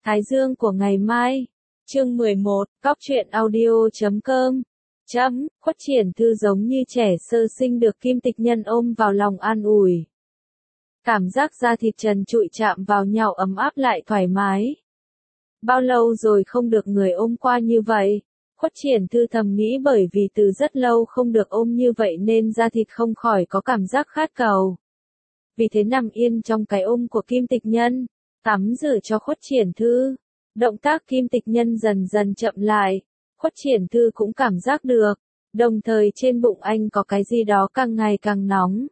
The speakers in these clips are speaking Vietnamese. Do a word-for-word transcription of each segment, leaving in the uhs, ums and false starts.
Thái dương của ngày mai. Chương mười một, Góc truyện audio chấm com. Chấm, Khuất Triển Thư giống như trẻ sơ sinh được Kim Tịch Nhân ôm vào lòng an ủi. Cảm giác da thịt trần trụi chạm vào nhau ấm áp lại thoải mái. Bao lâu rồi không được người ôm qua như vậy? Khuất Triển Thư thầm nghĩ, bởi vì từ rất lâu không được ôm như vậy nên da thịt không khỏi có cảm giác khát cầu. Vì thế nằm yên trong cái ôm của Kim Tịch Nhân, tắm rửa cho Khuất Triển Thư. Động tác Kim Tịch Nhân dần dần chậm lại, Khuất Triển Thư cũng cảm giác được, đồng thời trên bụng anh có cái gì đó càng ngày càng nóng.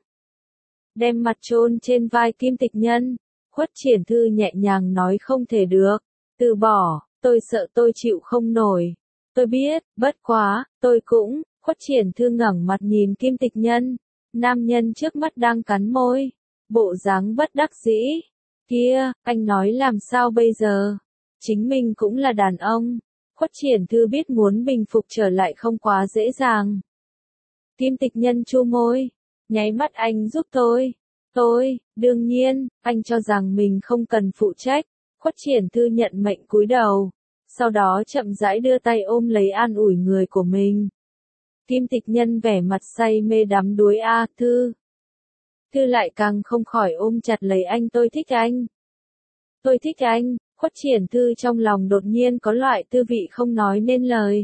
Đem mặt chôn trên vai Kim Tịch Nhân, Khuất Triển Thư nhẹ nhàng nói, không thể được, từ bỏ, tôi sợ tôi chịu không nổi. Tôi biết, bất quá, tôi cũng. Khuất Triển Thư ngẩng mặt nhìn Kim Tịch Nhân, nam nhân trước mắt đang cắn môi, bộ dáng bất đắc dĩ. Kia, anh nói làm sao bây giờ? Chính mình cũng là đàn ông. Khuất Triển Thư biết muốn bình phục trở lại không quá dễ dàng. Kim Tịch Nhân chu môi, nháy mắt, anh giúp tôi. Tôi, đương nhiên, anh cho rằng mình không cần phụ trách. Khuất Triển Thư nhận mệnh cúi đầu, sau đó chậm rãi đưa tay ôm lấy an ủi người của mình. Kim Tịch Nhân vẻ mặt say mê đắm đuối. A Thư. Thư lại càng không khỏi ôm chặt lấy anh. Tôi thích anh. Tôi thích anh. Khuất Triển Thư trong lòng đột nhiên có loại tư vị không nói nên lời.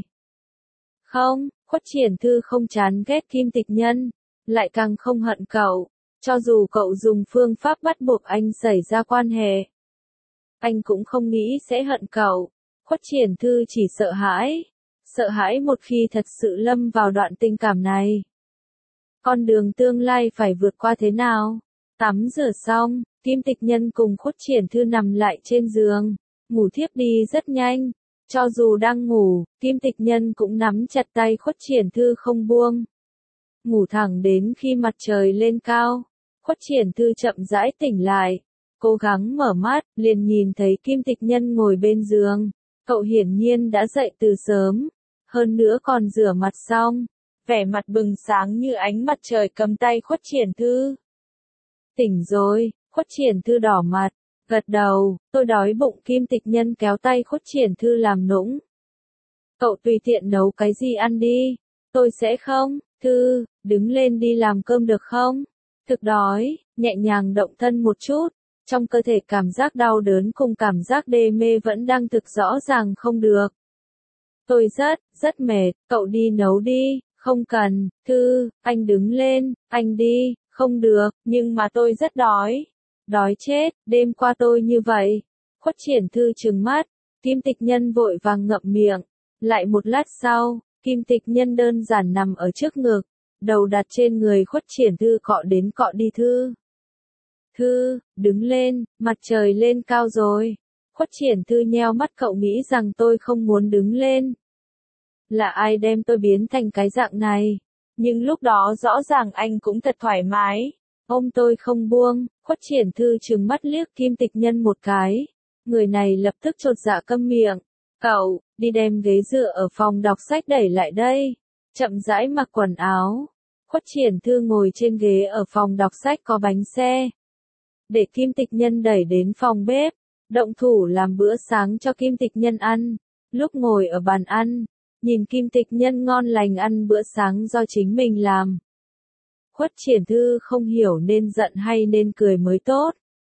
Không, Khuất Triển Thư không chán ghét Kim Tịch Nhân, lại càng không hận cậu, cho dù cậu dùng phương pháp bắt buộc anh xảy ra quan hệ. Anh cũng không nghĩ sẽ hận cậu. Khuất Triển Thư chỉ sợ hãi, sợ hãi một khi thật sự lâm vào đoạn tình cảm này. Con đường tương lai phải vượt qua thế nào? Tắm rửa xong, Kim Tịch Nhân cùng Khuất Triển Thư nằm lại trên giường, ngủ thiếp đi rất nhanh. Cho dù đang ngủ, Kim Tịch Nhân cũng nắm chặt tay Khuất Triển Thư không buông. Ngủ thẳng đến khi mặt trời lên cao, Khuất Triển Thư chậm rãi tỉnh lại, cố gắng mở mắt, liền nhìn thấy Kim Tịch Nhân ngồi bên giường. Cậu hiển nhiên đã dậy từ sớm, hơn nữa còn rửa mặt xong, vẻ mặt bừng sáng như ánh mặt trời, cầm tay Khuất Triển Thư. Tỉnh rồi. Khuất Triển Thư đỏ mặt, gật đầu, tôi đói bụng. Kim Tịch Nhân kéo tay Khuất Triển Thư làm nũng. Cậu tùy tiện nấu cái gì ăn đi, tôi sẽ không. Thư, đứng lên đi làm cơm được không? Thực đói. Nhẹ nhàng động thân một chút, trong cơ thể cảm giác đau đớn cùng cảm giác đê mê vẫn đang thực rõ ràng không được. Tôi rất, rất mệt, cậu đi nấu đi. Không cần. Thư, anh đứng lên, anh đi. Không được, nhưng mà tôi rất đói. Đói chết, đêm qua tôi như vậy. Khuất Triển Thư trừng mắt, Kim Tịch Nhân vội vàng ngậm miệng. Lại một lát sau, Kim Tịch Nhân đơn giản nằm ở trước ngực, đầu đặt trên người Khuất Triển Thư, cọ đến cọ đi. Thư. Thư, đứng lên, mặt trời lên cao rồi. Khuất Triển Thư nheo mắt, cậu nghĩ rằng tôi không muốn đứng lên? Là ai đem tôi biến thành cái dạng này? Nhưng lúc đó rõ ràng anh cũng thật thoải mái. Ôm tôi không buông. Khuất Triển Thư trừng mắt liếc Kim Tịch Nhân một cái. Người này lập tức chột dạ câm miệng. Cậu, đi đem ghế dựa ở phòng đọc sách đẩy lại đây. Chậm rãi mặc quần áo. Khuất Triển Thư ngồi trên ghế ở phòng đọc sách có bánh xe. Để Kim Tịch Nhân đẩy đến phòng bếp. Động thủ làm bữa sáng cho Kim Tịch Nhân ăn. Lúc ngồi ở bàn ăn, nhìn Kim Tịch Nhân ngon lành ăn bữa sáng do chính mình làm. Khuất Triển Thư không hiểu nên giận hay nên cười mới tốt.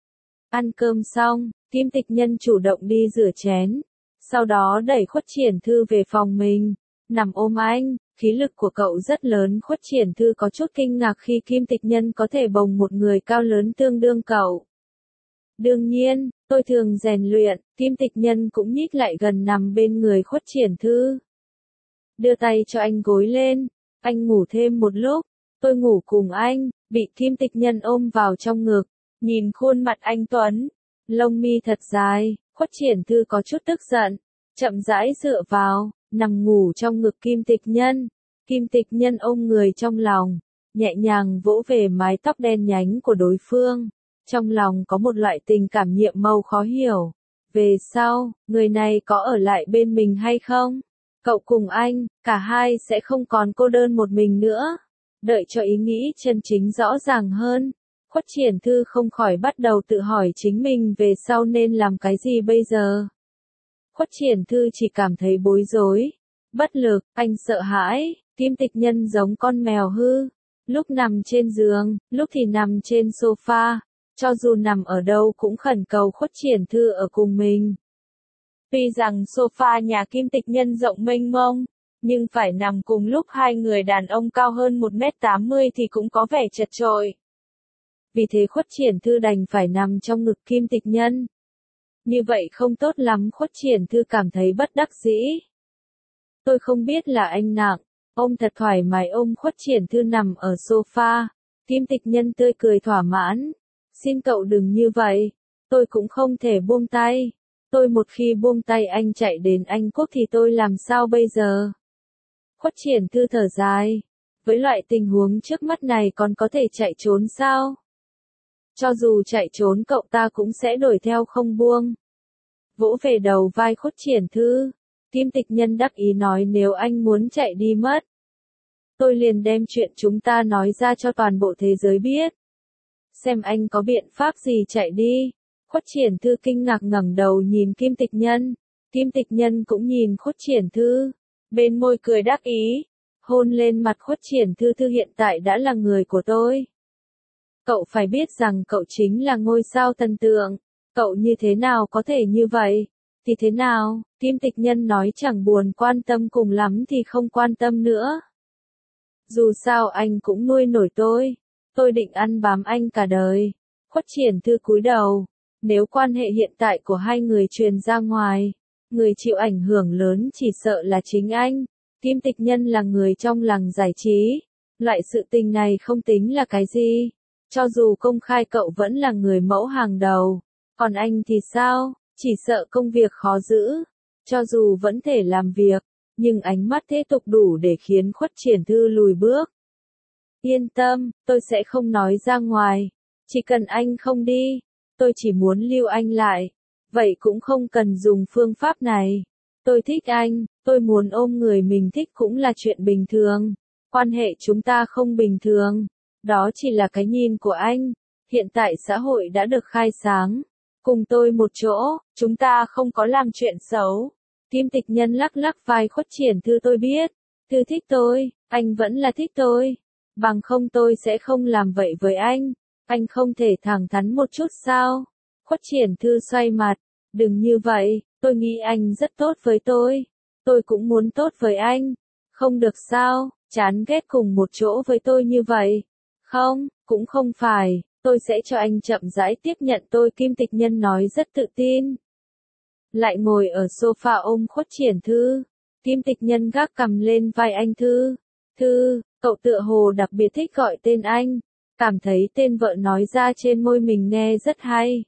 Ăn cơm xong, Kim Tịch Nhân chủ động đi rửa chén, sau đó đẩy Khuất Triển Thư về phòng mình, nằm ôm anh. Khí lực của cậu rất lớn. Khuất Triển Thư có chút kinh ngạc khi Kim Tịch Nhân có thể bồng một người cao lớn tương đương cậu. Đương nhiên, tôi thường rèn luyện. Kim Tịch Nhân cũng nhích lại gần nằm bên người Khuất Triển Thư. Đưa tay cho anh gối lên. Anh ngủ thêm một lúc. Tôi ngủ cùng anh. Bị Kim Tịch Nhân ôm vào trong ngực. Nhìn khuôn mặt anh tuấn, lông mi thật dài, Khuất Triển Thư có chút tức giận. Chậm rãi dựa vào, nằm ngủ trong ngực Kim Tịch Nhân. Kim Tịch Nhân ôm người trong lòng, nhẹ nhàng vỗ về mái tóc đen nhánh của đối phương. Trong lòng có một loại tình cảm nhiệm màu khó hiểu. Về sau, người này có ở lại bên mình hay không? Cậu cùng anh, cả hai sẽ không còn cô đơn một mình nữa. Đợi cho ý nghĩ chân chính rõ ràng hơn, Khuất Triển Thư không khỏi bắt đầu tự hỏi chính mình về sau nên làm cái gì bây giờ. Khuất Triển Thư chỉ cảm thấy bối rối, bất lực, anh sợ hãi, Kim Tịch Nhân giống con mèo hư, lúc nằm trên giường, lúc thì nằm trên sofa, cho dù nằm ở đâu cũng khẩn cầu Khuất Triển Thư ở cùng mình. Tuy rằng sofa nhà Kim Tịch Nhân rộng mênh mông, nhưng phải nằm cùng lúc hai người đàn ông cao hơn một mét tám mươi thì cũng có vẻ chật chội. Vì thế Khuất Triển Thư đành phải nằm trong ngực Kim Tịch Nhân. Như vậy không tốt lắm, Khuất Triển Thư cảm thấy bất đắc dĩ. Tôi không biết là anh nặng, ôm thật thoải mái ôm Khuất Triển Thư nằm ở sofa. Kim Tịch Nhân tươi cười thỏa mãn. Xin cậu đừng như vậy, tôi cũng không thể buông tay. Tôi một khi buông tay anh chạy đến Anh Quốc thì tôi làm sao bây giờ? Khuất Triển Thư thở dài. Với loại tình huống trước mắt này còn có thể chạy trốn sao? Cho dù chạy trốn cậu ta cũng sẽ đuổi theo không buông. Vỗ về đầu vai Khuất Triển Thư. Kim Tịch Nhân đắc ý nói nếu anh muốn chạy đi mất, tôi liền đem chuyện chúng ta nói ra cho toàn bộ thế giới biết. Xem anh có biện pháp gì chạy đi. Khuất Triển Thư kinh ngạc ngẩng đầu nhìn Kim Tịch Nhân. Kim Tịch Nhân cũng nhìn Khuất Triển Thư. Bên môi cười đắc ý. Hôn lên mặt Khuất Triển Thư. Thư hiện tại đã là người của tôi. Cậu phải biết rằng cậu chính là ngôi sao thần tượng. Cậu như thế nào có thể như vậy? Thì thế nào? Kim Tịch Nhân nói chẳng buồn quan tâm, cùng lắm thì không quan tâm nữa. Dù sao anh cũng nuôi nổi tôi. Tôi định ăn bám anh cả đời. Khuất Triển Thư cúi đầu. Nếu quan hệ hiện tại của hai người truyền ra ngoài, người chịu ảnh hưởng lớn chỉ sợ là chính anh. Kim Tịch Nhân là người trong làng giải trí. Loại sự tình này không tính là cái gì. Cho dù công khai cậu vẫn là người mẫu hàng đầu. Còn anh thì sao? Chỉ sợ công việc khó giữ. Cho dù vẫn thể làm việc, nhưng ánh mắt thế tục đủ để khiến Khuất Triển Thư lùi bước. Yên tâm, tôi sẽ không nói ra ngoài. Chỉ cần anh không đi, tôi chỉ muốn lưu anh lại. Vậy cũng không cần dùng phương pháp này. Tôi thích anh, tôi muốn ôm người mình thích cũng là chuyện bình thường. Quan hệ chúng ta không bình thường. Đó chỉ là cái nhìn của anh. Hiện tại xã hội đã được khai sáng. Cùng tôi một chỗ, chúng ta không có làm chuyện xấu. Kim Tịch Nhân lắc lắc vai Khuất Triển Thư. Tôi biết. Thư thích tôi, anh vẫn là thích tôi. Bằng không tôi sẽ không làm vậy với anh. Anh không thể thẳng thắn một chút sao? Khuất Triển Thư xoay mặt. Đừng như vậy, tôi nghĩ anh rất tốt với tôi. Tôi cũng muốn tốt với anh. Không được sao, chán ghét cùng một chỗ với tôi như vậy. Không, cũng không phải, tôi sẽ cho anh chậm rãi tiếp nhận tôi. Kim Tịch Nhân nói rất tự tin. Lại ngồi ở sofa ôm Khuất Triển Thư. Kim Tịch Nhân gác cằm lên vai anh. Thư, Thư, cậu tựa hồ đặc biệt thích gọi tên anh. Cảm thấy tên vợ nói ra trên môi mình nghe rất hay.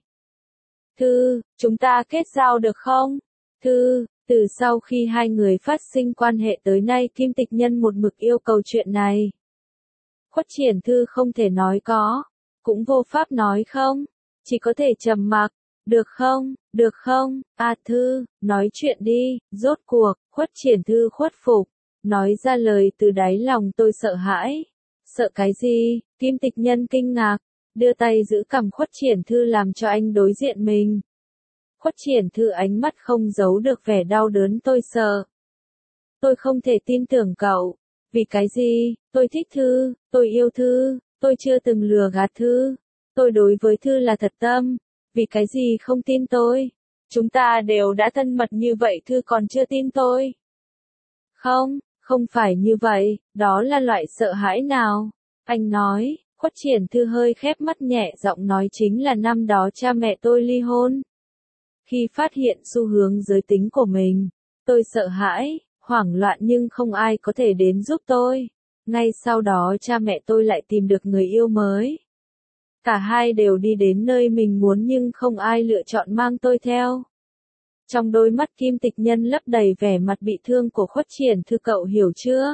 Thư, chúng ta kết giao được không? Thư, từ sau khi hai người phát sinh quan hệ tới nay Kim Tịch Nhân một mực yêu cầu chuyện này. Khuất Triển Thư không thể nói có, cũng vô pháp nói không, chỉ có thể trầm mặc. Được không, được không, à Thư, nói chuyện đi. Rốt cuộc, Khuất Triển Thư khuất phục, nói ra lời từ đáy lòng. Tôi sợ hãi. Sợ cái gì? Kim Tịch Nhân kinh ngạc, đưa tay giữ cằm Khuất Triển Thư làm cho anh đối diện mình. Khuất Triển Thư ánh mắt không giấu được vẻ đau đớn. Tôi sợ. Tôi không thể tin tưởng cậu. Vì cái gì? Tôi thích Thư, tôi yêu Thư, tôi chưa từng lừa gạt Thư. Tôi đối với Thư là thật tâm. Vì cái gì không tin tôi? Chúng ta đều đã thân mật như vậy Thư còn chưa tin tôi? Không, không phải như vậy, đó là loại sợ hãi nào? Anh nói. Khuất Triển Thư hơi khép mắt nhẹ giọng nói chính là năm đó cha mẹ tôi ly hôn. Khi phát hiện xu hướng giới tính của mình, tôi sợ hãi, hoảng loạn nhưng không ai có thể đến giúp tôi. Ngay sau đó cha mẹ tôi lại tìm được người yêu mới. Cả hai đều đi đến nơi mình muốn nhưng không ai lựa chọn mang tôi theo. Trong đôi mắt Kim Tịch Nhân lấp đầy vẻ mặt bị thương của Khuất Triển Thư. Cậu hiểu chưa?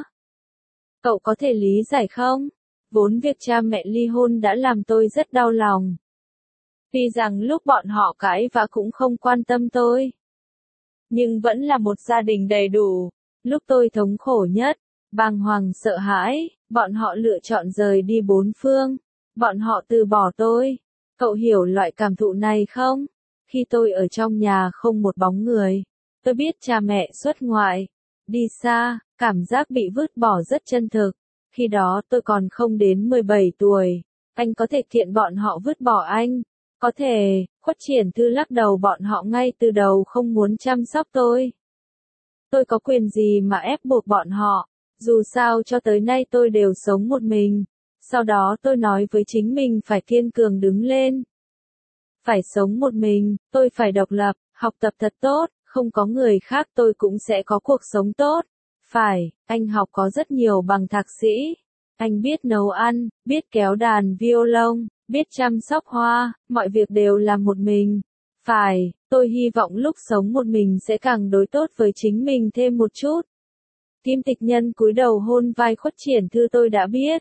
Cậu có thể lý giải không? Vốn việc cha mẹ ly hôn đã làm tôi rất đau lòng. Tuy rằng lúc bọn họ cãi vã cũng không quan tâm tôi. Nhưng vẫn là một gia đình đầy đủ. Lúc tôi thống khổ nhất, bàng hoàng sợ hãi, bọn họ lựa chọn rời đi bốn phương. Bọn họ từ bỏ tôi. Cậu hiểu loại cảm thụ này không? Khi tôi ở trong nhà không một bóng người. Tôi biết cha mẹ xuất ngoại, đi xa, cảm giác bị vứt bỏ rất chân thực. Khi đó tôi còn không đến mười bảy tuổi. Anh có thể kiện bọn họ vứt bỏ anh. Có thể, Khuất Triển Thư lắc đầu, bọn họ ngay từ đầu không muốn chăm sóc tôi. Tôi có quyền gì mà ép buộc bọn họ, dù sao cho tới nay tôi đều sống một mình. Sau đó tôi nói với chính mình phải kiên cường đứng lên. Phải sống một mình, tôi phải độc lập, học tập thật tốt, không có người khác tôi cũng sẽ có cuộc sống tốt. Phải, anh học có rất nhiều bằng thạc sĩ. Anh biết nấu ăn, biết kéo đàn violon, biết chăm sóc hoa, mọi việc đều làm một mình. Phải, tôi hy vọng lúc sống một mình sẽ càng đối tốt với chính mình thêm một chút. Kim Tịch Nhân cúi đầu hôn vai Khuất Triển Thư, tôi đã biết.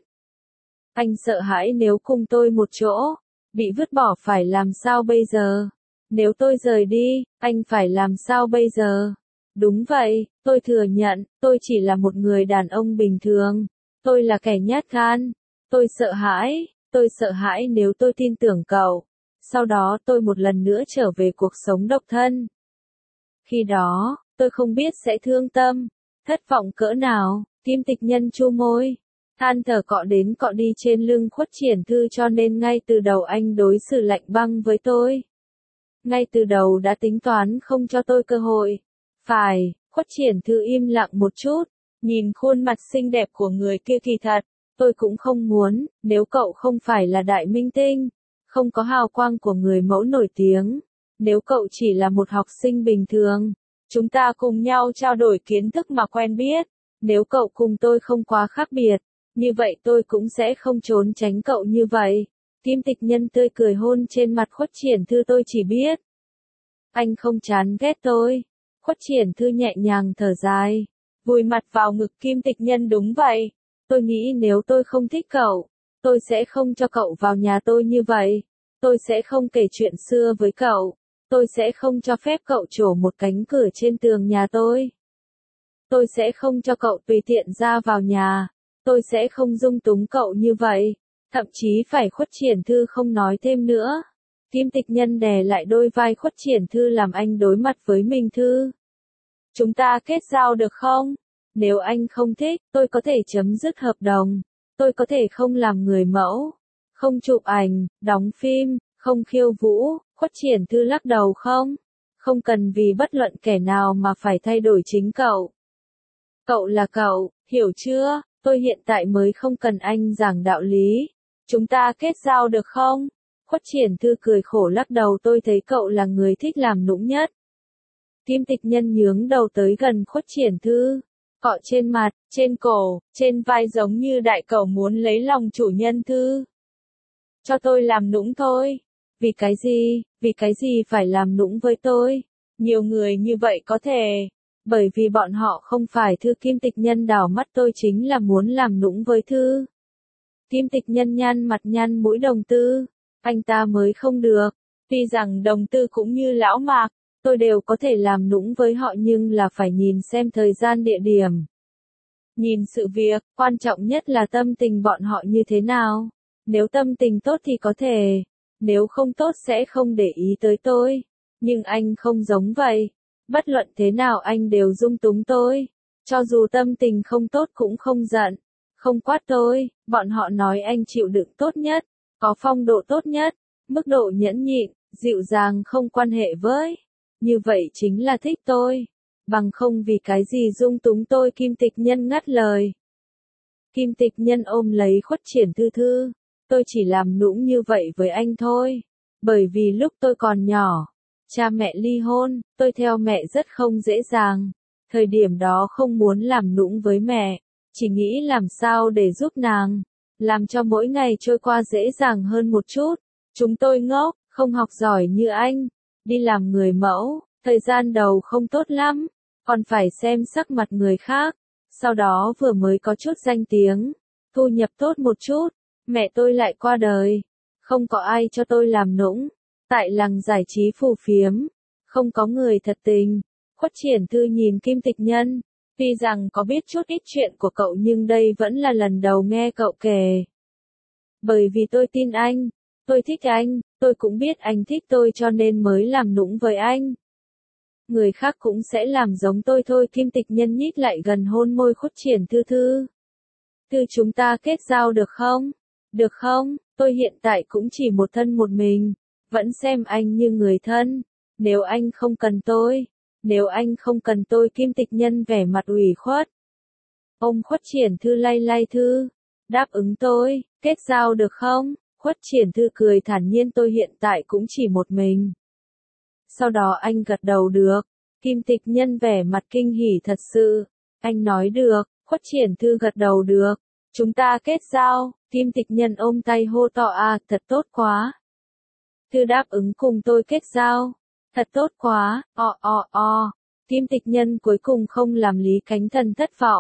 Anh sợ hãi nếu cùng tôi một chỗ, bị vứt bỏ phải làm sao bây giờ? Nếu tôi rời đi, anh phải làm sao bây giờ? Đúng vậy, tôi thừa nhận, tôi chỉ là một người đàn ông bình thường. Tôi là kẻ nhát gan. Tôi sợ hãi, tôi sợ hãi nếu tôi tin tưởng cậu. Sau đó tôi một lần nữa trở về cuộc sống độc thân. Khi đó, tôi không biết sẽ thương tâm, thất vọng cỡ nào. Kim Tịch Nhân chu môi, than thở cọ đến cọ đi trên lưng Khuất Triển Thư, cho nên ngay từ đầu anh đối xử lạnh băng với tôi. Ngay từ đầu đã tính toán không cho tôi cơ hội. Phải, Khuất Triển Thư im lặng một chút, nhìn khuôn mặt xinh đẹp của người kia, kỳ thật, tôi cũng không muốn, nếu cậu không phải là đại minh tinh, không có hào quang của người mẫu nổi tiếng, nếu cậu chỉ là một học sinh bình thường, chúng ta cùng nhau trao đổi kiến thức mà quen biết, nếu cậu cùng tôi không quá khác biệt, như vậy tôi cũng sẽ không trốn tránh cậu như vậy. Kim Tịch Nhân tươi cười hôn trên mặt Khuất Triển Thư, tôi chỉ biết anh không chán ghét tôi. Khuất Triển Thư nhẹ nhàng thở dài, vùi mặt vào ngực Kim Tịch Nhân, đúng vậy, tôi nghĩ nếu tôi không thích cậu, tôi sẽ không cho cậu vào nhà tôi như vậy, tôi sẽ không kể chuyện xưa với cậu, tôi sẽ không cho phép cậu trổ một cánh cửa trên tường nhà tôi. Tôi sẽ không cho cậu tùy tiện ra vào nhà, tôi sẽ không dung túng cậu như vậy, thậm chí phải. Khuất Triển Thư không nói thêm nữa. Kim Tịch Nhân đè lại đôi vai Khuất Triển Thư, làm anh đối mặt với mình. Thư, chúng ta kết giao được không? Nếu anh không thích, tôi có thể chấm dứt hợp đồng, tôi có thể không làm người mẫu, không chụp ảnh, đóng phim, không khiêu vũ. Khuất Triển Thư lắc đầu, không, không cần vì bất luận kẻ nào mà phải thay đổi chính cậu. Cậu là cậu, hiểu chưa? Tôi hiện tại mới không cần anh giảng đạo lý. Chúng ta kết giao được không? Khuất Triển Thư cười khổ lắc đầu, tôi thấy cậu là người thích làm nũng nhất. Kim Tịch Nhân nhướng đầu tới gần Khuất Triển Thư, cọ trên mặt, trên cổ, trên vai, giống như đại cẩu muốn lấy lòng chủ nhân. Thư, cho tôi làm nũng thôi. Vì cái gì, vì cái gì phải làm nũng với tôi? Nhiều người như vậy có thể. Bởi vì bọn họ không phải Thư. Kim Tịch Nhân đảo mắt, tôi chính là muốn làm nũng với Thư. Kim Tịch Nhân nhăn mặt nhăn mũi, Đồng Tư, anh ta mới không được. Tuy rằng Đồng Tư cũng như Lão Mạc, tôi đều có thể làm nũng với họ, nhưng là phải nhìn xem thời gian địa điểm. Nhìn sự việc, quan trọng nhất là tâm tình bọn họ như thế nào. Nếu tâm tình tốt thì có thể, nếu không tốt sẽ không để ý tới tôi. Nhưng anh không giống vậy. Bất luận thế nào anh đều dung túng tôi. Cho dù tâm tình không tốt cũng không giận, không quát tôi. Bọn họ nói anh chịu đựng tốt nhất, có phong độ tốt nhất, mức độ nhẫn nhịn, dịu dàng không quan hệ với. Như vậy chính là thích tôi. Bằng không vì cái gì dung túng tôi? Kim Tịch Nhân ngắt lời. Kim Tịch Nhân ôm lấy Khuất Triển Thư. Thư, tôi chỉ làm nũng như vậy với anh thôi. Bởi vì lúc tôi còn nhỏ, cha mẹ ly hôn, tôi theo mẹ rất không dễ dàng. Thời điểm đó không muốn làm nũng với mẹ, chỉ nghĩ làm sao để giúp nàng, làm cho mỗi ngày trôi qua dễ dàng hơn một chút. Chúng tôi ngốc, không học giỏi như anh, đi làm người mẫu, thời gian đầu không tốt lắm, còn phải xem sắc mặt người khác. Sau đó vừa mới có chút danh tiếng, thu nhập tốt một chút, mẹ tôi lại qua đời, không có ai cho tôi làm nũng. Tại làng giải trí phù phiếm, không có người thật tình. Khuất Triển Thư nhìn Kim Tịch Nhân, tuy rằng có biết chút ít chuyện của cậu nhưng đây vẫn là lần đầu nghe cậu kể. Bởi vì tôi tin anh, tôi thích anh, tôi cũng biết anh thích tôi cho nên mới làm nũng với anh. người khác cũng sẽ làm giống tôi thôi. Kim Tịch Nhân nhích lại gần hôn môi Khuất Triển Thư Thư. Thư chúng ta kết giao được không? Được không? Tôi hiện tại cũng chỉ một thân một mình, vẫn xem anh như người thân. Nếu anh không cần tôi, nếu anh không cần tôi. Kim Tịch Nhân vẻ mặt ủy khuất. Ông Khuất Triển Thư lay lay Thư. Đáp ứng tôi, kết giao được không? Khuất Triển Thư cười thản nhiên, tôi hiện tại cũng chỉ một mình. Sau đó anh gật đầu được. Kim Tịch Nhân vẻ mặt kinh hỉ thật sự. Anh nói được. Khuất Triển Thư gật đầu được. Chúng ta kết giao. Kim Tịch Nhân ôm tay hô to à, thật tốt quá. Thư đáp ứng cùng tôi kết giao. Thật tốt quá, o o o. Kim Tịch Nhân cuối cùng không làm Lý Cánh Thần thất vọng.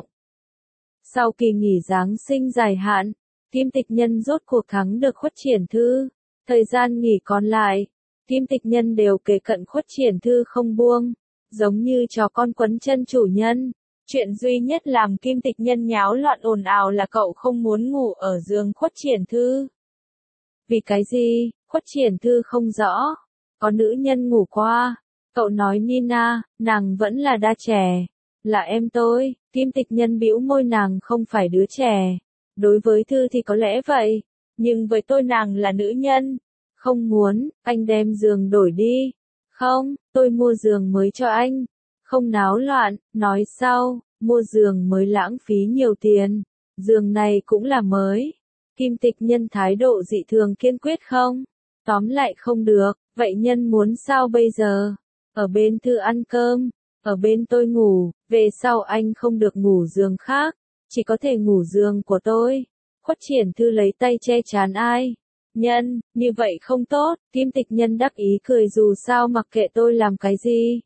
Sau kỳ nghỉ Giáng sinh dài hạn, Kim Tịch Nhân rốt cuộc thắng được Khuất Triển Thư. Thời gian nghỉ còn lại, Kim Tịch Nhân đều kề cận Khuất Triển Thư không buông, giống như chó con quấn chân chủ nhân. Chuyện duy nhất làm Kim Tịch Nhân nháo loạn ồn ào là cậu không muốn ngủ ở giường Khuất Triển Thư. Vì cái gì? Khuất Triển Thư không rõ. Có nữ nhân ngủ qua. Cậu nói Nina, nàng vẫn là đa trẻ. Là em tôi. Kim Tịch Nhân bĩu môi, nàng không phải đứa trẻ. Đối với Thư thì có lẽ vậy. Nhưng với tôi nàng là nữ nhân. Không muốn, anh đem giường đổi đi. Không, tôi mua giường mới cho anh. Không náo loạn, nói sau, mua giường mới lãng phí nhiều tiền. Giường này cũng là mới. Kim Tịch Nhân thái độ dị thường kiên quyết không? Tóm lại không được, vậy nhân muốn sao bây giờ? Ở bên Thư ăn cơm, ở bên tôi ngủ, về sau anh không được ngủ giường khác, chỉ có thể ngủ giường của tôi. Khuất Triển Thư lấy tay che chán ai? Nhân, như vậy không tốt. Kim Tịch Nhân đắc ý cười, dù sao mặc kệ tôi làm cái gì.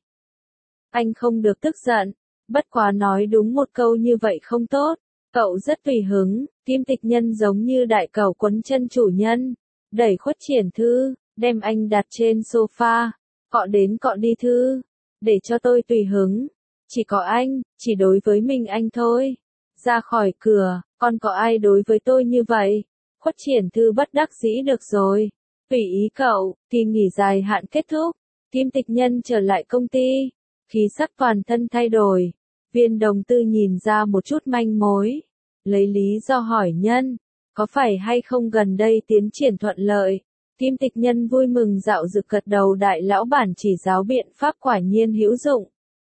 Anh không được tức giận, bất quá nói đúng một câu như vậy không tốt. Cậu rất tùy hứng. Kim Tịch Nhân giống như đại cẩu quấn chân chủ nhân, đẩy Khuất Triển Thư, đem anh đặt trên sofa, cọ đến cọ đi Thư, để cho tôi tùy hứng. Chỉ có anh, chỉ đối với mình anh thôi. Ra khỏi cửa, còn có ai đối với tôi như vậy? Khuất Triển Thư bất đắc dĩ, được rồi, tùy ý cậu. Kỳ nghỉ dài hạn kết thúc, Kim Tịch Nhân trở lại công ty, khí sắc toàn thân thay đổi. Viên Đồng Tư nhìn ra một chút manh mối, lấy lý do hỏi Nhân, có phải hay không gần đây tiến triển thuận lợi? Kim Tịch Nhân vui mừng dạo dực gật đầu, đại lão bản chỉ giáo biện pháp quả nhiên hữu dụng.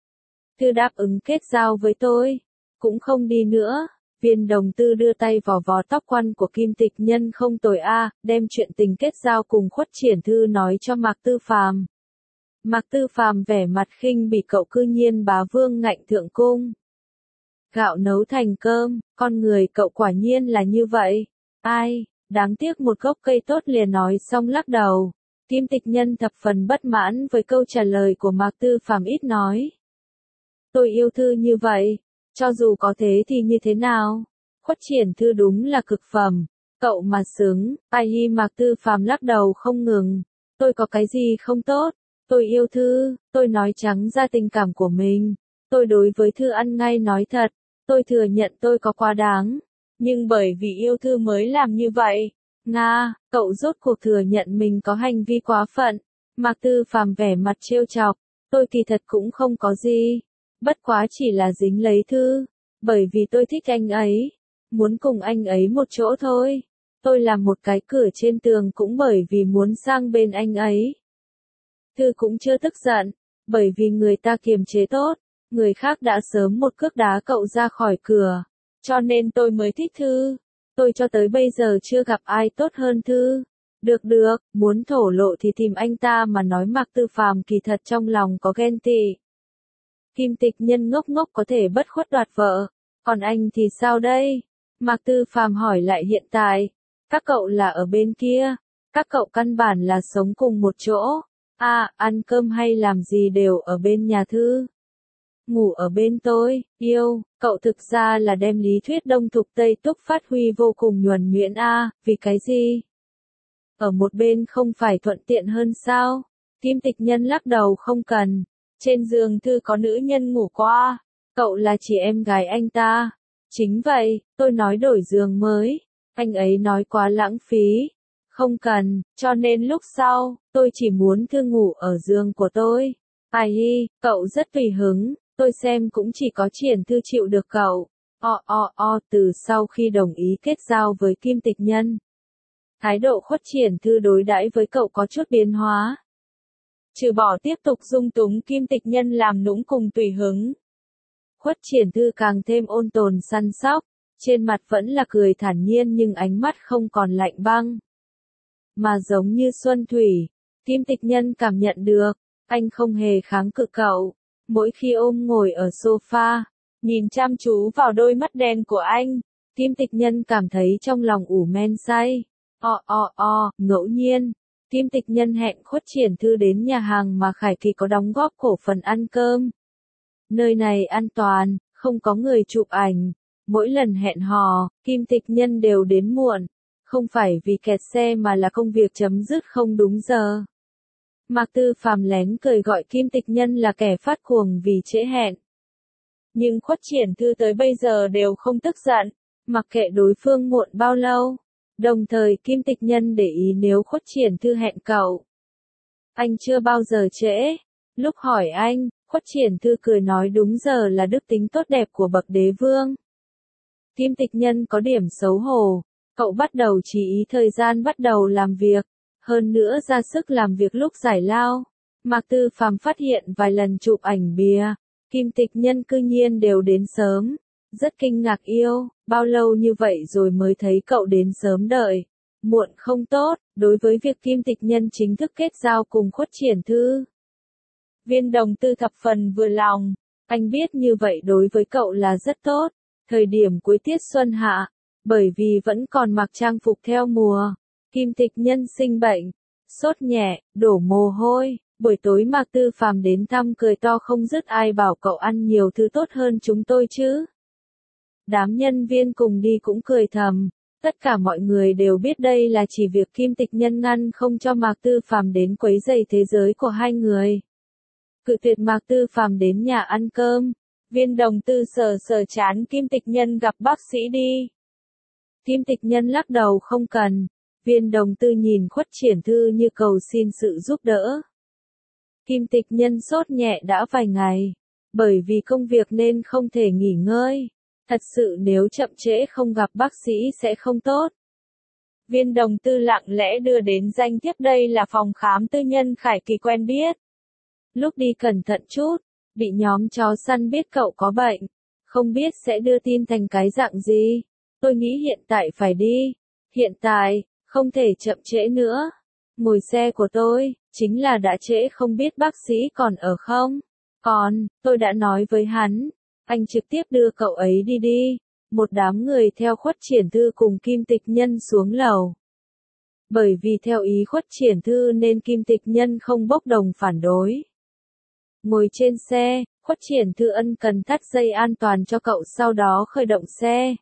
Thư đáp ứng kết giao với tôi, cũng không đi nữa. Viên Đồng Tư đưa tay vào vò tóc quăn của Kim Tịch Nhân, không tồi a, đem chuyện tình kết giao cùng Khuất Triển Thư nói cho Mạc Tư Phàm. Mạc Tư Phàm vẻ mặt khinh bỉ, cậu cư nhiên bá vương ngạnh thượng cung. Gạo nấu thành cơm, con người cậu quả nhiên là như vậy. Ai, đáng tiếc một gốc cây tốt liền nói xong lắc đầu. Kim Tịch Nhân thập phần bất mãn với câu trả lời của Mạc Tư Phàm, ít nói. Tôi yêu Thư như vậy, cho dù có thế thì như thế nào? Khuất Triển Thư đúng là cực phẩm, cậu mà xứng. Ai hi, Mạc Tư Phàm lắc đầu không ngừng. Tôi có cái gì không tốt? Tôi yêu Thư, tôi nói trắng ra tình cảm của mình. Tôi đối với Thư ăn ngay nói thật, tôi thừa nhận tôi có quá đáng. Nhưng bởi vì yêu Thư mới làm như vậy. Nga, cậu rốt cuộc thừa nhận mình có hành vi quá phận. Mạc Tư Phàm vẻ mặt trêu chọc, tôi kỳ thật cũng không có gì. Bất quá chỉ là dính lấy Thư, bởi vì tôi thích anh ấy, muốn cùng anh ấy một chỗ thôi. Tôi làm một cái cửa trên tường cũng bởi vì muốn sang bên anh ấy. Thư cũng chưa tức giận, bởi vì người ta kiềm chế tốt, người khác đã sớm một cước đá cậu ra khỏi cửa, cho nên tôi mới thích Thư. Tôi cho tới bây giờ chưa gặp ai tốt hơn Thư. Được được, muốn thổ lộ thì tìm anh ta mà nói. Mạc Tư Phàm kỳ thật trong lòng có ghen tị. Kim Tịch Nhân ngốc ngốc có thể bất khuất đoạt vợ, còn anh thì sao đây? Mạc Tư Phàm hỏi lại, hiện tại, các cậu là ở bên kia, các cậu căn bản là sống cùng một chỗ, à, ăn cơm hay làm gì đều ở bên nhà Thư. Ngủ ở bên tôi, yêu, cậu thực ra là đem lý thuyết Đông Thục Tây Túc phát huy vô cùng nhuần nhuyễn a, à, vì cái gì? Ở một bên không phải thuận tiện hơn sao? Kim Tịch Nhân lắc đầu, không cần. Trên giường Thư có nữ nhân ngủ qua, cậu là chị em gái anh ta. Chính vậy, tôi nói đổi giường mới, anh ấy nói quá lãng phí. Không cần, cho nên lúc sau, tôi chỉ muốn Thư ngủ ở giường của tôi. Ai hi, cậu rất tùy hứng, tôi xem cũng chỉ có Triển Thư chịu được cậu. O o o, từ sau khi đồng ý kết giao với Kim Tịch Nhân, thái độ Khuất Triển Thư đối đãi với cậu có chút biến hóa. Trừ bỏ tiếp tục dung túng Kim Tịch Nhân làm nũng cùng tùy hứng, Khuất Triển Thư càng thêm ôn tồn săn sóc, trên mặt vẫn là cười thản nhiên nhưng ánh mắt không còn lạnh băng, mà giống như xuân thủy. Kim Tịch Nhân cảm nhận được, anh không hề kháng cự cậu, mỗi khi ôm ngồi ở sofa, nhìn chăm chú vào đôi mắt đen của anh, Kim Tịch Nhân cảm thấy trong lòng ủ men say. O o o, ngẫu nhiên, Kim Tịch Nhân hẹn Khuất Triển Thư đến nhà hàng mà Khải Kỳ có đóng góp cổ phần ăn cơm. Nơi này an toàn, không có người chụp ảnh. Mỗi lần hẹn hò, Kim Tịch Nhân đều đến muộn. Không phải vì kẹt xe mà là công việc chấm dứt không đúng giờ. Mạc Tư Phàm lén cười gọi Kim Tịch Nhân là kẻ phát cuồng vì trễ hẹn. Nhưng Khuất Triển Thư tới bây giờ đều không tức giận, mặc kệ đối phương muộn bao lâu. Đồng thời Kim Tịch Nhân để ý nếu Khuất Triển Thư hẹn cậu, anh chưa bao giờ trễ. Lúc hỏi anh, Khuất Triển Thư cười nói đúng giờ là đức tính tốt đẹp của bậc đế vương. Kim Tịch Nhân có điểm xấu hổ, cậu bắt đầu chú ý thời gian bắt đầu làm việc, hơn nữa ra sức làm việc lúc giải lao. Mạc Tư Phàm phát hiện vài lần chụp ảnh bìa, Kim Tịch Nhân cư nhiên đều đến sớm, rất kinh ngạc yêu, bao lâu như vậy rồi mới thấy cậu đến sớm đợi. Muộn không tốt, đối với việc Kim Tịch Nhân chính thức kết giao cùng Khuất Triển Thư. Viên Đồng Tư thập phần vừa lòng, anh biết như vậy đối với cậu là rất tốt. Thời điểm cuối tiết xuân hạ, bởi vì vẫn còn mặc trang phục theo mùa, Kim Tịch Nhân sinh bệnh, sốt nhẹ, đổ mồ hôi, buổi tối Mạc Tư Phàm đến thăm cười to không dứt, ai bảo cậu ăn nhiều thứ tốt hơn chúng tôi chứ. Đám nhân viên cùng đi cũng cười thầm, tất cả mọi người đều biết đây là chỉ việc Kim Tịch Nhân ngăn không cho Mạc Tư Phàm đến quấy rầy thế giới của hai người. Cự tuyệt Mạc Tư Phàm đến nhà ăn cơm. Viên Đồng Tư sờ sờ chán Kim Tịch Nhân gặp bác sĩ đi. Kim Tịch Nhân lắc đầu không cần. Viên Đồng Tư nhìn Khuất Triển Thư như cầu xin sự giúp đỡ. Kim Tịch Nhân sốt nhẹ đã vài ngày, bởi vì công việc nên không thể nghỉ ngơi. Thật sự nếu chậm trễ không gặp bác sĩ sẽ không tốt. Viên Đồng Tư lặng lẽ đưa đến danh thiếp, đây là phòng khám tư nhân Khải Kỳ quen biết. Lúc đi cẩn thận chút, bị nhóm chó săn biết cậu có bệnh, không biết sẽ đưa tin thành cái dạng gì. Tôi nghĩ hiện tại phải đi, hiện tại, không thể chậm trễ nữa. Ngồi xe của tôi, chính là đã trễ, không biết bác sĩ còn ở không? Còn, tôi đã nói với hắn, anh trực tiếp đưa cậu ấy đi đi. Một đám người theo Khuất Triển Thư cùng Kim Tịch Nhân xuống lầu. Bởi vì theo ý Khuất Triển Thư nên Kim Tịch Nhân không bốc đồng phản đối. Ngồi trên xe, Khuất Triển Thư ân cần thắt dây an toàn cho cậu, sau đó khởi động xe.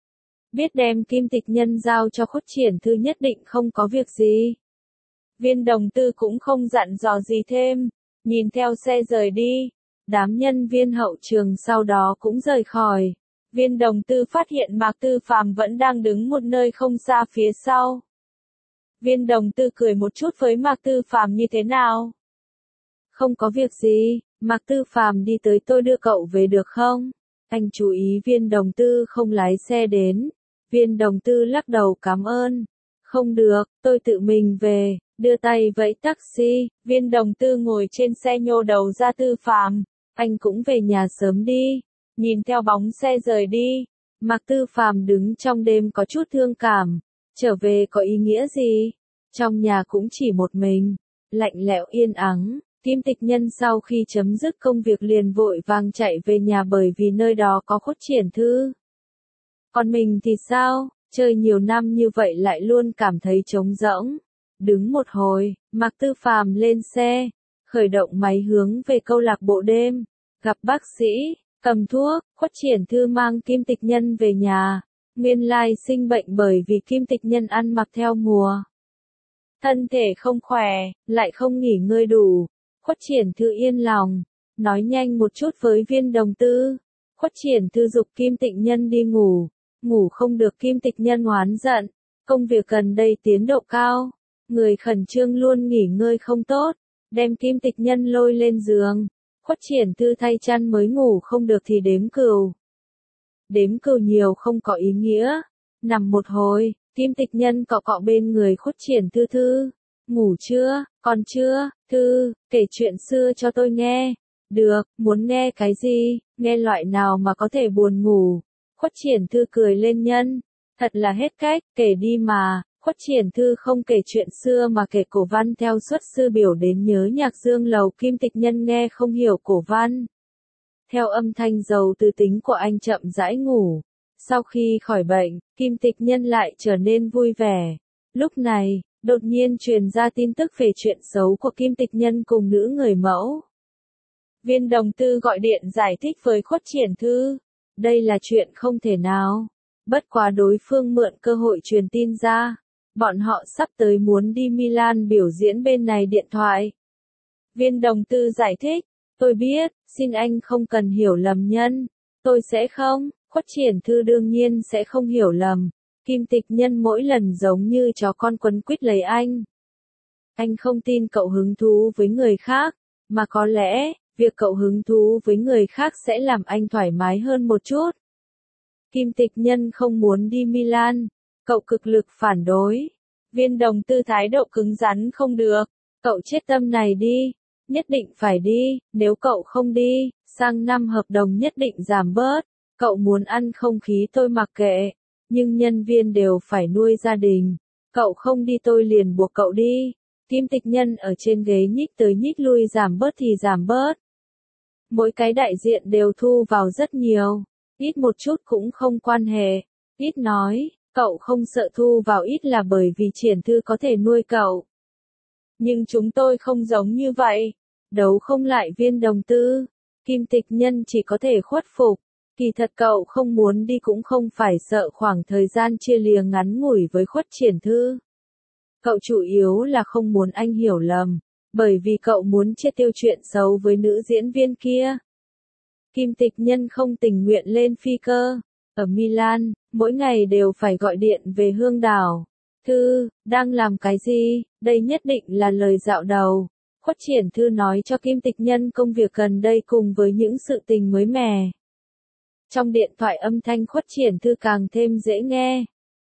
Biết đem Kim Tịch Nhân giao cho Khuất Triển Thư nhất định không có việc gì. Viên Đồng Tư cũng không dặn dò gì thêm, nhìn theo xe rời đi. Đám nhân viên hậu trường sau đó cũng rời khỏi. Viên Đồng Tư phát hiện Mạc Tư Phàm vẫn đang đứng một nơi không xa phía sau. Viên Đồng Tư cười một chút với Mạc Tư Phàm, như thế nào? Không có việc gì, Mạc Tư Phàm đi tới, tôi đưa cậu về được không? Anh chú ý Viên Đồng Tư không lái xe đến. Viên Đồng Tư lắc đầu cảm ơn. Không được, tôi tự mình về, đưa tay vẫy taxi. Viên Đồng Tư ngồi trên xe nhô đầu ra, Tư Phàm, anh cũng về nhà sớm đi. Nhìn theo bóng xe rời đi, Mạc Tư Phàm đứng trong đêm có chút thương cảm. Trở về có ý nghĩa gì? Trong nhà cũng chỉ một mình, lạnh lẽo yên ắng. Kim Tịch Nhân sau khi chấm dứt công việc liền vội vàng chạy về nhà, bởi vì nơi đó có Khuất Triển Thư. Còn mình thì sao? Chơi nhiều năm như vậy lại luôn cảm thấy trống rỗng. Đứng một hồi, Mạc Tư Phàm lên xe, khởi động máy hướng về câu lạc bộ đêm, gặp bác sĩ, cầm thuốc. Khuất Triển Thư mang Kim Tịch Nhân về nhà. Nguyên lai sinh bệnh bởi vì Kim Tịch Nhân ăn mặc theo mùa. Thân thể không khỏe, lại không nghỉ ngơi đủ. Khuất Triển Thư yên lòng, nói nhanh một chút với Viên Đồng Tư. Khuất Triển Thư giục Kim Tịch Nhân đi ngủ, ngủ không được Kim Tịch Nhân oán giận. Công việc gần đây tiến độ cao, người khẩn trương luôn nghỉ ngơi không tốt. đem Kim Tịch Nhân lôi lên giường. Khuất Triển Thư thay chăn mới ngủ không được thì đếm cừu. Đếm cừu nhiều không có ý nghĩa. Nằm một hồi, Kim Tịch Nhân cọ cọ bên người Khuất Triển Thư Thư. Ngủ chưa, còn chưa, Thư, kể chuyện xưa cho tôi nghe. Được, muốn nghe cái gì, nghe loại nào mà có thể buồn ngủ. Khuất Triển Thư cười lên Nhân. Thật là hết cách, kể đi mà. Khuất Triển Thư không kể chuyện xưa mà kể cổ văn theo xuất sư biểu đến nhớ nhạc dương lầu. Kim Tịch Nhân nghe không hiểu cổ văn. Theo âm thanh giàu tư tính của anh chậm rãi ngủ. Sau khi khỏi bệnh, Kim Tịch Nhân lại trở nên vui vẻ. Lúc này, đột nhiên truyền ra tin tức về chuyện xấu của Kim Tịch Nhân cùng nữ người mẫu. Viên Đồng Tư gọi điện giải thích với Khuất Triển Thư. Đây là chuyện không thể nào. Bất quá đối phương mượn cơ hội truyền tin ra. Bọn họ sắp tới muốn đi Milan biểu diễn bên này điện thoại. Viên Đồng Tư giải thích. Tôi biết, xin anh không cần hiểu lầm Nhân. Tôi sẽ không, Khuất Triển Thư đương nhiên sẽ không hiểu lầm. Kim Tịch Nhân mỗi lần giống như chó con quấn quýt lấy anh. Anh không tin cậu hứng thú với người khác, mà có lẽ, việc cậu hứng thú với người khác sẽ làm anh thoải mái hơn một chút. Kim Tịch Nhân không muốn đi Milan, cậu cực lực phản đối. Viên Đồng Tư thái độ cứng rắn không được, cậu chết tâm này đi, nhất định phải đi, nếu cậu không đi, sang năm hợp đồng nhất định giảm bớt, cậu muốn ăn không khí tôi mặc kệ, nhưng nhân viên đều phải nuôi gia đình, cậu không đi tôi liền buộc cậu đi. Kim Tịch Nhân ở trên ghế nhích tới nhích lui giảm bớt thì giảm bớt. Mỗi cái đại diện đều thu vào rất nhiều, ít một chút cũng không quan hệ, ít nói, cậu không sợ thu vào ít là bởi vì Triển Thư có thể nuôi cậu. Nhưng chúng tôi không giống như vậy, đấu không lại Viên Đồng Tư, Kim Tịch Nhân chỉ có thể khuất phục, kỳ thật cậu không muốn đi cũng không phải sợ khoảng thời gian chia lìa ngắn ngủi với Khuất Triển Thư. Cậu chủ yếu là không muốn anh hiểu lầm, bởi vì cậu muốn chia tiêu chuyện xấu với nữ diễn viên kia. Kim Tịch Nhân không tình nguyện lên phi cơ, ở Milan, mỗi ngày đều phải gọi điện về Hương Đảo. Thư, đang làm cái gì, đây nhất định là lời dạo đầu. Khuất Triển Thư nói cho Kim Tịch Nhân công việc gần đây cùng với những sự tình mới mẻ. Trong điện thoại âm thanh Khuất Triển Thư càng thêm dễ nghe.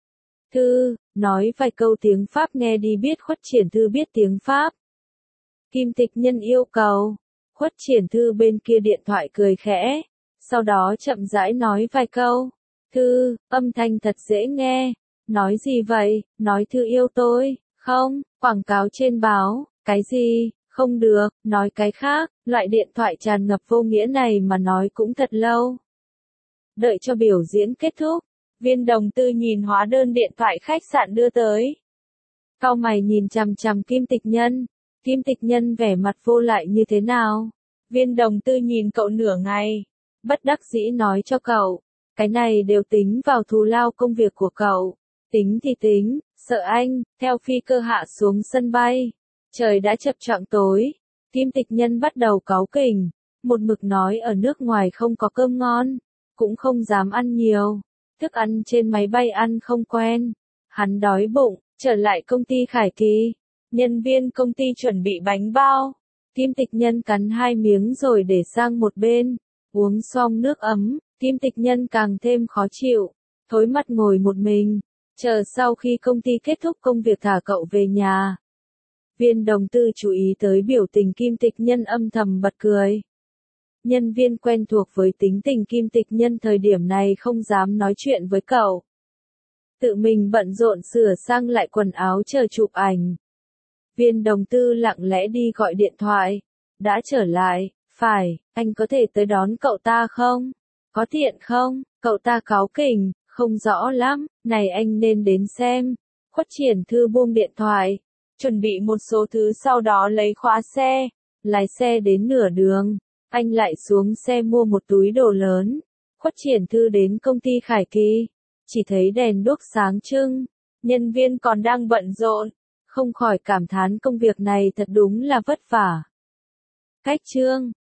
Thư, nói vài câu tiếng Pháp nghe đi biết Khuất Triển Thư biết tiếng Pháp. Kim Tịch Nhân yêu cầu. Khuất Triển Thư bên kia điện thoại cười khẽ. Sau đó chậm rãi nói vài câu. Thư, âm thanh thật dễ nghe. Nói gì vậy, nói Thư yêu tôi, không, quảng cáo trên báo, cái gì, không được, nói cái khác, loại điện thoại tràn ngập vô nghĩa này mà nói cũng thật lâu. Đợi cho biểu diễn kết thúc, Viên Đồng Tư nhìn hóa đơn điện thoại khách sạn đưa tới. Cau mày nhìn chằm chằm Kim Tịch Nhân, Kim Tịch Nhân vẻ mặt vô lại như thế nào? Viên Đồng Tư nhìn cậu nửa ngày, bất đắc dĩ nói cho cậu, cái này đều tính vào thù lao công việc của cậu. Tính thì tính, sợ anh, theo phi cơ hạ xuống sân bay. Trời đã chập choạng tối, Kim Tịch Nhân bắt đầu cáu kỉnh, một mực nói ở nước ngoài không có cơm ngon, cũng không dám ăn nhiều, thức ăn trên máy bay ăn không quen. Hắn đói bụng, trở lại công ty Khải Kỳ, nhân viên công ty chuẩn bị bánh bao. Kim Tịch Nhân cắn hai miếng rồi để sang một bên, uống xong nước ấm, Kim Tịch Nhân càng thêm khó chịu, thối mắt ngồi một mình. Chờ sau khi công ty kết thúc công việc thả cậu về nhà. Viên Đồng Tư chú ý tới biểu tình Kim Tịch Nhân âm thầm bật cười. Nhân viên quen thuộc với tính tình Kim Tịch Nhân thời điểm này không dám nói chuyện với cậu. Tự mình bận rộn sửa sang lại quần áo chờ chụp ảnh. Viên Đồng Tư lặng lẽ đi gọi điện thoại. Đã trở lại, phải, anh có thể tới đón cậu ta không? Có tiện không? Cậu ta cáu kỉnh. Không rõ lắm, này anh nên đến xem. Khuất Triển Thư buông điện thoại, chuẩn bị một số thứ sau đó lấy khóa xe, lái xe đến nửa đường, anh lại xuống xe mua một túi đồ lớn. Khuất Triển Thư đến công ty Khải Kỳ, chỉ thấy đèn đuốc sáng trưng, nhân viên còn đang bận rộn, không khỏi cảm thán công việc này thật đúng là vất vả. Cách chương